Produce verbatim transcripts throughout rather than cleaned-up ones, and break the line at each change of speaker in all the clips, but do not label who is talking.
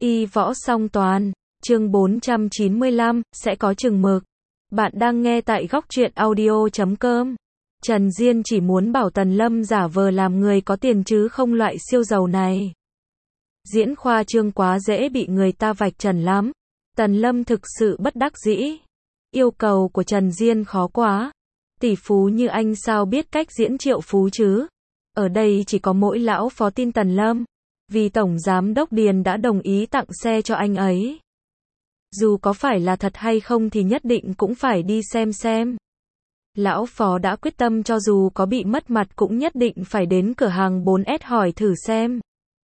Y võ song toàn, chương bốn trăm chín mươi lăm, sẽ có chừng mực. Bạn đang nghe tại góc truyện audio chấm com. Trần Diên chỉ muốn bảo Tần Lâm giả vờ làm người có tiền chứ không loại siêu giàu này. Diễn khoa trương quá dễ bị người ta vạch trần lắm. Tần Lâm thực sự bất đắc dĩ. Yêu cầu của Trần Diên khó quá. Tỷ phú như anh sao biết cách diễn triệu phú chứ? Ở đây chỉ có mỗi lão phó tin Tần Lâm. Vì Tổng Giám đốc Điền đã đồng ý tặng xe cho anh ấy. Dù có phải là thật hay không thì nhất định cũng phải đi xem xem. Lão phó đã quyết tâm cho dù có bị mất mặt cũng nhất định phải đến cửa hàng bốn S hỏi thử xem.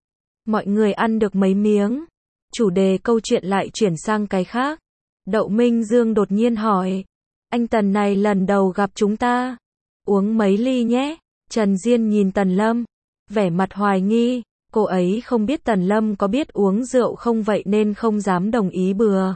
Mọi người ăn được mấy miếng. Chủ đề câu chuyện lại chuyển sang cái khác. Đậu Minh Dương đột nhiên hỏi. Anh Tần này lần đầu gặp chúng ta. Uống mấy ly nhé. Trần Diên nhìn Tần Lâm. Vẻ mặt hoài nghi. Cô ấy không biết Tần Lâm có biết uống rượu không vậy nên không dám đồng ý bừa.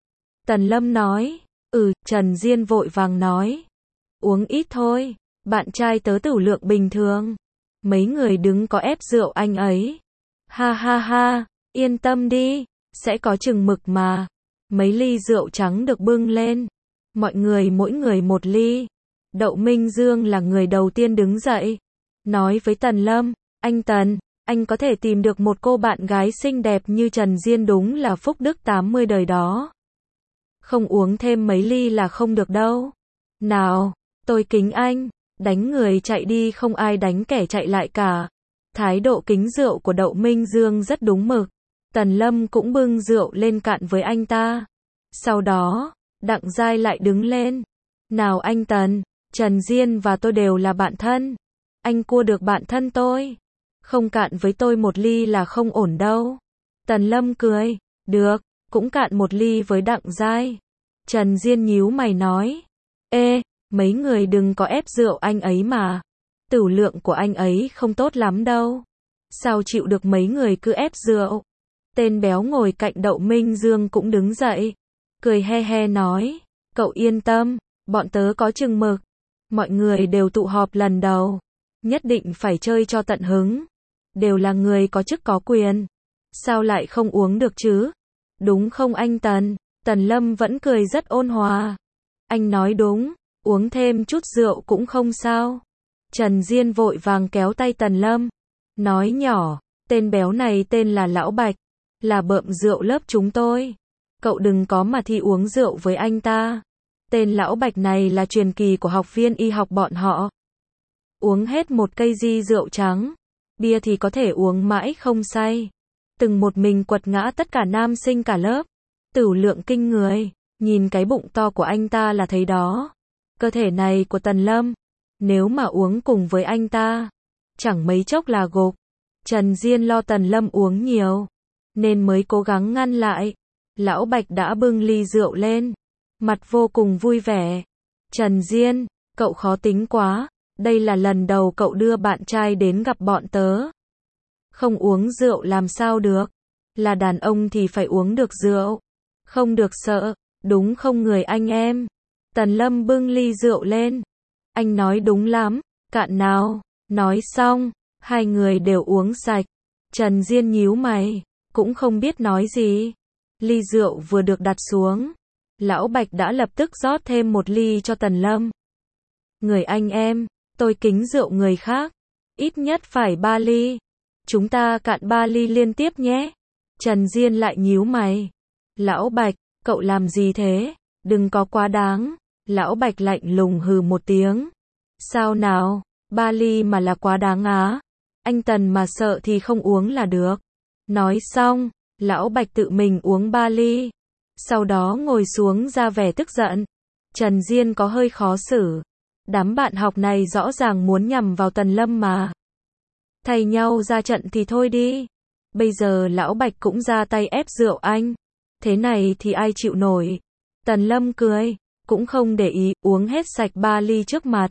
Tần Lâm nói. Ừ, Trần Diên vội vàng nói. Uống ít thôi. Bạn trai tớ tửu lượng bình thường. Mấy người đứng có ép rượu anh ấy. Ha ha ha, yên tâm đi. Sẽ có chừng mực mà. Mấy ly rượu trắng được bưng lên. Mọi người mỗi người một ly. Đậu Minh Dương là người đầu tiên đứng dậy. Nói với Tần Lâm. Anh Tần, anh có thể tìm được một cô bạn gái xinh đẹp như Trần Diên đúng là phúc đức tám mươi đời đó. Không uống thêm mấy ly là không được đâu. Nào, tôi kính anh. Đánh người chạy đi không ai đánh kẻ chạy lại cả. Thái độ kính rượu của Đậu Minh Dương rất đúng mực. Tần Lâm cũng bưng rượu lên cạn với anh ta. Sau đó, Đặng Giai lại đứng lên. Nào anh Tần, Trần Diên và tôi đều là bạn thân. Anh cua được bạn thân tôi. Không cạn với tôi một ly là không ổn đâu. Tần Lâm cười. Được, cũng cạn một ly với Đặng Giai. Trần Diên nhíu mày nói. Ê, mấy người đừng có ép rượu anh ấy mà. Tửu lượng của anh ấy không tốt lắm đâu. Sao chịu được mấy người cứ ép rượu. Tên béo ngồi cạnh Đậu Minh Dương cũng đứng dậy. Cười he he nói. Cậu yên tâm, bọn tớ có chừng mực. Mọi người đều tụ họp lần đầu. Nhất định phải chơi cho tận hứng. Đều là người có chức có quyền. Sao lại không uống được chứ? Đúng không anh Tần? Tần Lâm vẫn cười rất ôn hòa. Anh nói đúng, uống thêm chút rượu cũng không sao. Trần Diên vội vàng kéo tay Tần Lâm. Nói nhỏ, tên béo này tên là Lão Bạch. Là bợm rượu lớp chúng tôi. Cậu đừng có mà thi uống rượu với anh ta. Tên Lão Bạch này là truyền kỳ của học viên y học bọn họ. Uống hết một cây di rượu trắng. Bia thì có thể uống mãi không say. Từng một mình quật ngã tất cả nam sinh cả lớp. Tửu lượng kinh người. Nhìn cái bụng to của anh ta là thấy đó. Cơ thể này của Tần Lâm. Nếu mà uống cùng với anh ta. Chẳng mấy chốc là gục. Trần Diên lo Tần Lâm uống nhiều. Nên mới cố gắng ngăn lại. Lão Bạch đã bưng ly rượu lên. Mặt vô cùng vui vẻ. Trần Diên, cậu khó tính quá. Đây là lần đầu cậu đưa bạn trai đến gặp bọn tớ. Không uống rượu làm sao được. Là đàn ông thì phải uống được rượu. Không được sợ. Đúng không người anh em? Tần Lâm bưng ly rượu lên. Anh nói đúng lắm. Cạn nào. Nói xong. Hai người đều uống sạch. Trần Diên nhíu mày. Cũng không biết nói gì. Ly rượu vừa được đặt xuống. Lão Bạch đã lập tức rót thêm một ly cho Tần Lâm. Người anh em. Tôi kính rượu người khác. Ít nhất phải ba ly. Chúng ta cạn ba ly liên tiếp nhé. Trần Diên lại nhíu mày. Lão Bạch, cậu làm gì thế? Đừng có quá đáng. Lão Bạch lạnh lùng hừ một tiếng. Sao nào? Ba ly mà là quá đáng á? Anh Tần mà sợ thì không uống là được. Nói xong, Lão Bạch tự mình uống ba ly. Sau đó ngồi xuống ra vẻ tức giận. Trần Diên có hơi khó xử. Đám bạn học này rõ ràng muốn nhằm vào Tần Lâm mà. Thay nhau ra trận thì thôi đi. Bây giờ Lão Bạch cũng ra tay ép rượu anh. Thế này thì ai chịu nổi. Tần Lâm cười. Cũng không để ý uống hết sạch ba ly trước mặt.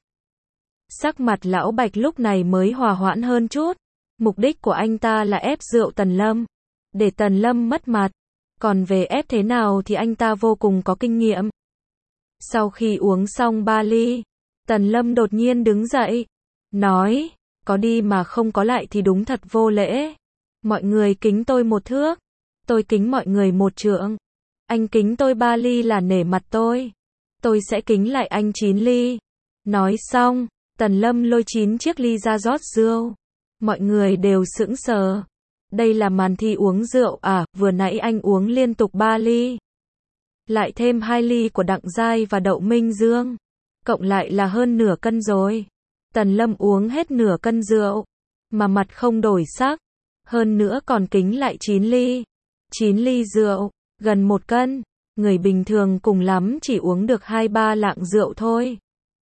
Sắc mặt Lão Bạch lúc này mới hòa hoãn hơn chút. Mục đích của anh ta là ép rượu Tần Lâm. Để Tần Lâm mất mặt. Còn về ép thế nào thì anh ta vô cùng có kinh nghiệm. Sau khi uống xong ba ly. Tần Lâm đột nhiên đứng dậy. Nói. Có đi mà không có lại thì đúng thật vô lễ. Mọi người kính tôi một thước. Tôi kính mọi người một trượng. Anh kính tôi ba ly là nể mặt tôi. Tôi sẽ kính lại anh chín ly. Nói xong, Tần Lâm lôi chín chiếc ly ra rót rượu. Mọi người đều sững sờ. Đây là màn thi uống rượu à, vừa nãy anh uống liên tục ba ly. Lại thêm hai ly của Đặng Giai và Đậu Minh Dương. Cộng lại là hơn nửa cân rồi. Tần Lâm uống hết nửa cân rượu. Mà mặt không đổi sắc. Hơn nữa còn kính lại chín ly. chín ly rượu, gần một cân. Người bình thường cùng lắm chỉ uống được hai ba lạng rượu thôi.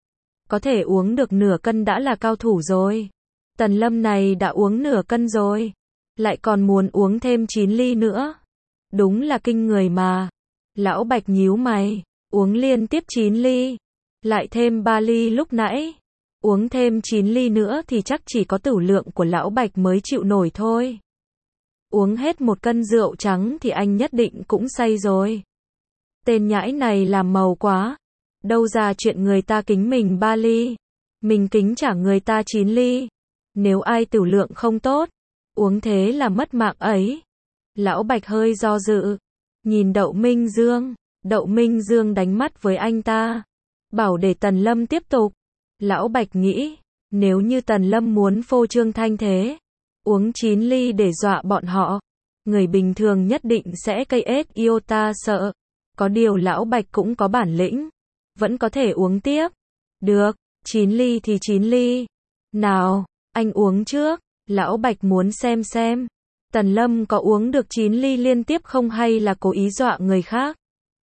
Có thể uống được nửa cân đã là cao thủ rồi. Tần Lâm này đã uống nửa cân rồi. Lại còn muốn uống thêm chín ly nữa. Đúng là kinh người mà. Lão Bạch nhíu mày. Uống liên tiếp chín ly. Lại thêm ba ly lúc nãy. Uống thêm chín ly nữa thì chắc chỉ có tửu lượng của Lão Bạch mới chịu nổi thôi. Uống hết một cân rượu trắng thì anh nhất định cũng say rồi. Tên nhãi này làm màu quá. Đâu ra chuyện người ta kính mình ba ly. Mình kính trả người ta chín ly. Nếu ai tửu lượng không tốt, uống thế là mất mạng ấy. Lão Bạch hơi do dự. Nhìn Đậu Minh Dương. Đậu Minh Dương đánh mắt với anh ta. Bảo để Tần Lâm tiếp tục. Lão Bạch nghĩ. Nếu như Tần Lâm muốn phô trương thanh thế. Uống chín ly để dọa bọn họ. Người bình thường nhất định sẽ cây ết iota sợ. Có điều Lão Bạch cũng có bản lĩnh. Vẫn có thể uống tiếp. Được, chín ly thì chín ly. Nào, anh uống trước. Lão Bạch muốn xem xem. Tần Lâm có uống được chín ly liên tiếp không hay là cố ý dọa người khác.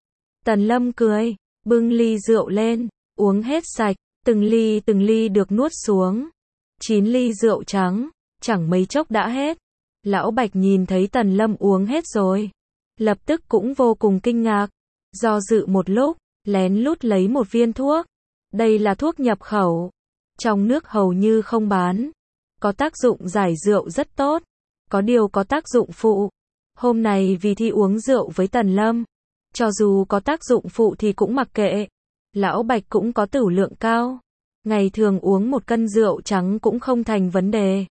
Tần Lâm cười. Bưng ly rượu lên. Uống hết sạch. Từng ly từng ly được nuốt xuống. chín ly rượu trắng. Chẳng mấy chốc đã hết. Lão Bạch nhìn thấy Tần Lâm uống hết rồi. Lập tức cũng vô cùng kinh ngạc. Do dự một lúc. Lén lút lấy một viên thuốc. Đây là thuốc nhập khẩu. Trong nước hầu như không bán. Có tác dụng giải rượu rất tốt. Có điều có tác dụng phụ. Hôm nay vì thi uống rượu với Tần Lâm. Cho dù có tác dụng phụ thì cũng mặc kệ. Lão Bạch cũng có tửu lượng cao. Ngày thường uống một cân rượu trắng cũng không thành vấn đề.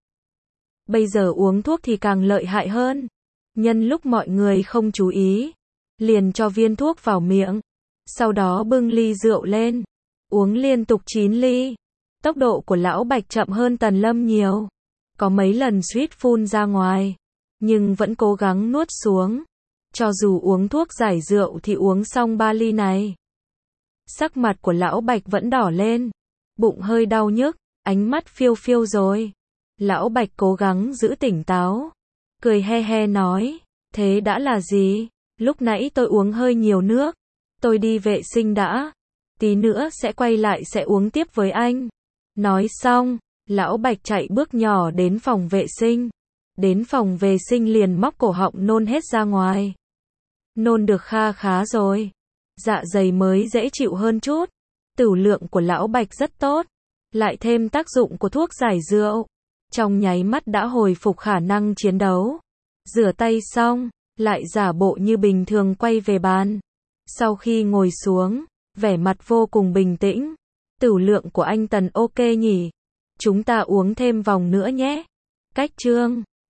Bây giờ uống thuốc thì càng lợi hại hơn. Nhân lúc mọi người không chú ý. Liền cho viên thuốc vào miệng. Sau đó bưng ly rượu lên. Uống liên tục chín ly. Tốc độ của Lão Bạch chậm hơn Tần Lâm nhiều. Có mấy lần suýt phun ra ngoài. Nhưng vẫn cố gắng nuốt xuống. Cho dù uống thuốc giải rượu thì uống xong ba ly này. Sắc mặt của Lão Bạch vẫn đỏ lên. Bụng hơi đau nhức. Ánh mắt phiêu phiêu rồi. Lão Bạch cố gắng giữ tỉnh táo. Cười he he nói. Thế đã là gì? Lúc nãy tôi uống hơi nhiều nước. Tôi đi vệ sinh đã. Tí nữa sẽ quay lại sẽ uống tiếp với anh. Nói xong, Lão Bạch chạy bước nhỏ đến phòng vệ sinh. Đến phòng vệ sinh liền móc cổ họng nôn hết ra ngoài. Nôn được kha khá rồi. Dạ dày mới dễ chịu hơn chút. Tửu lượng của Lão Bạch rất tốt. Lại thêm tác dụng của thuốc giải rượu. Trong nháy mắt đã hồi phục khả năng chiến đấu. Rửa tay xong, lại giả bộ như bình thường quay về bàn. Sau khi ngồi xuống, vẻ mặt vô cùng bình tĩnh. Tửu lượng của anh Tần ok nhỉ? Chúng ta uống thêm vòng nữa nhé. Cách chương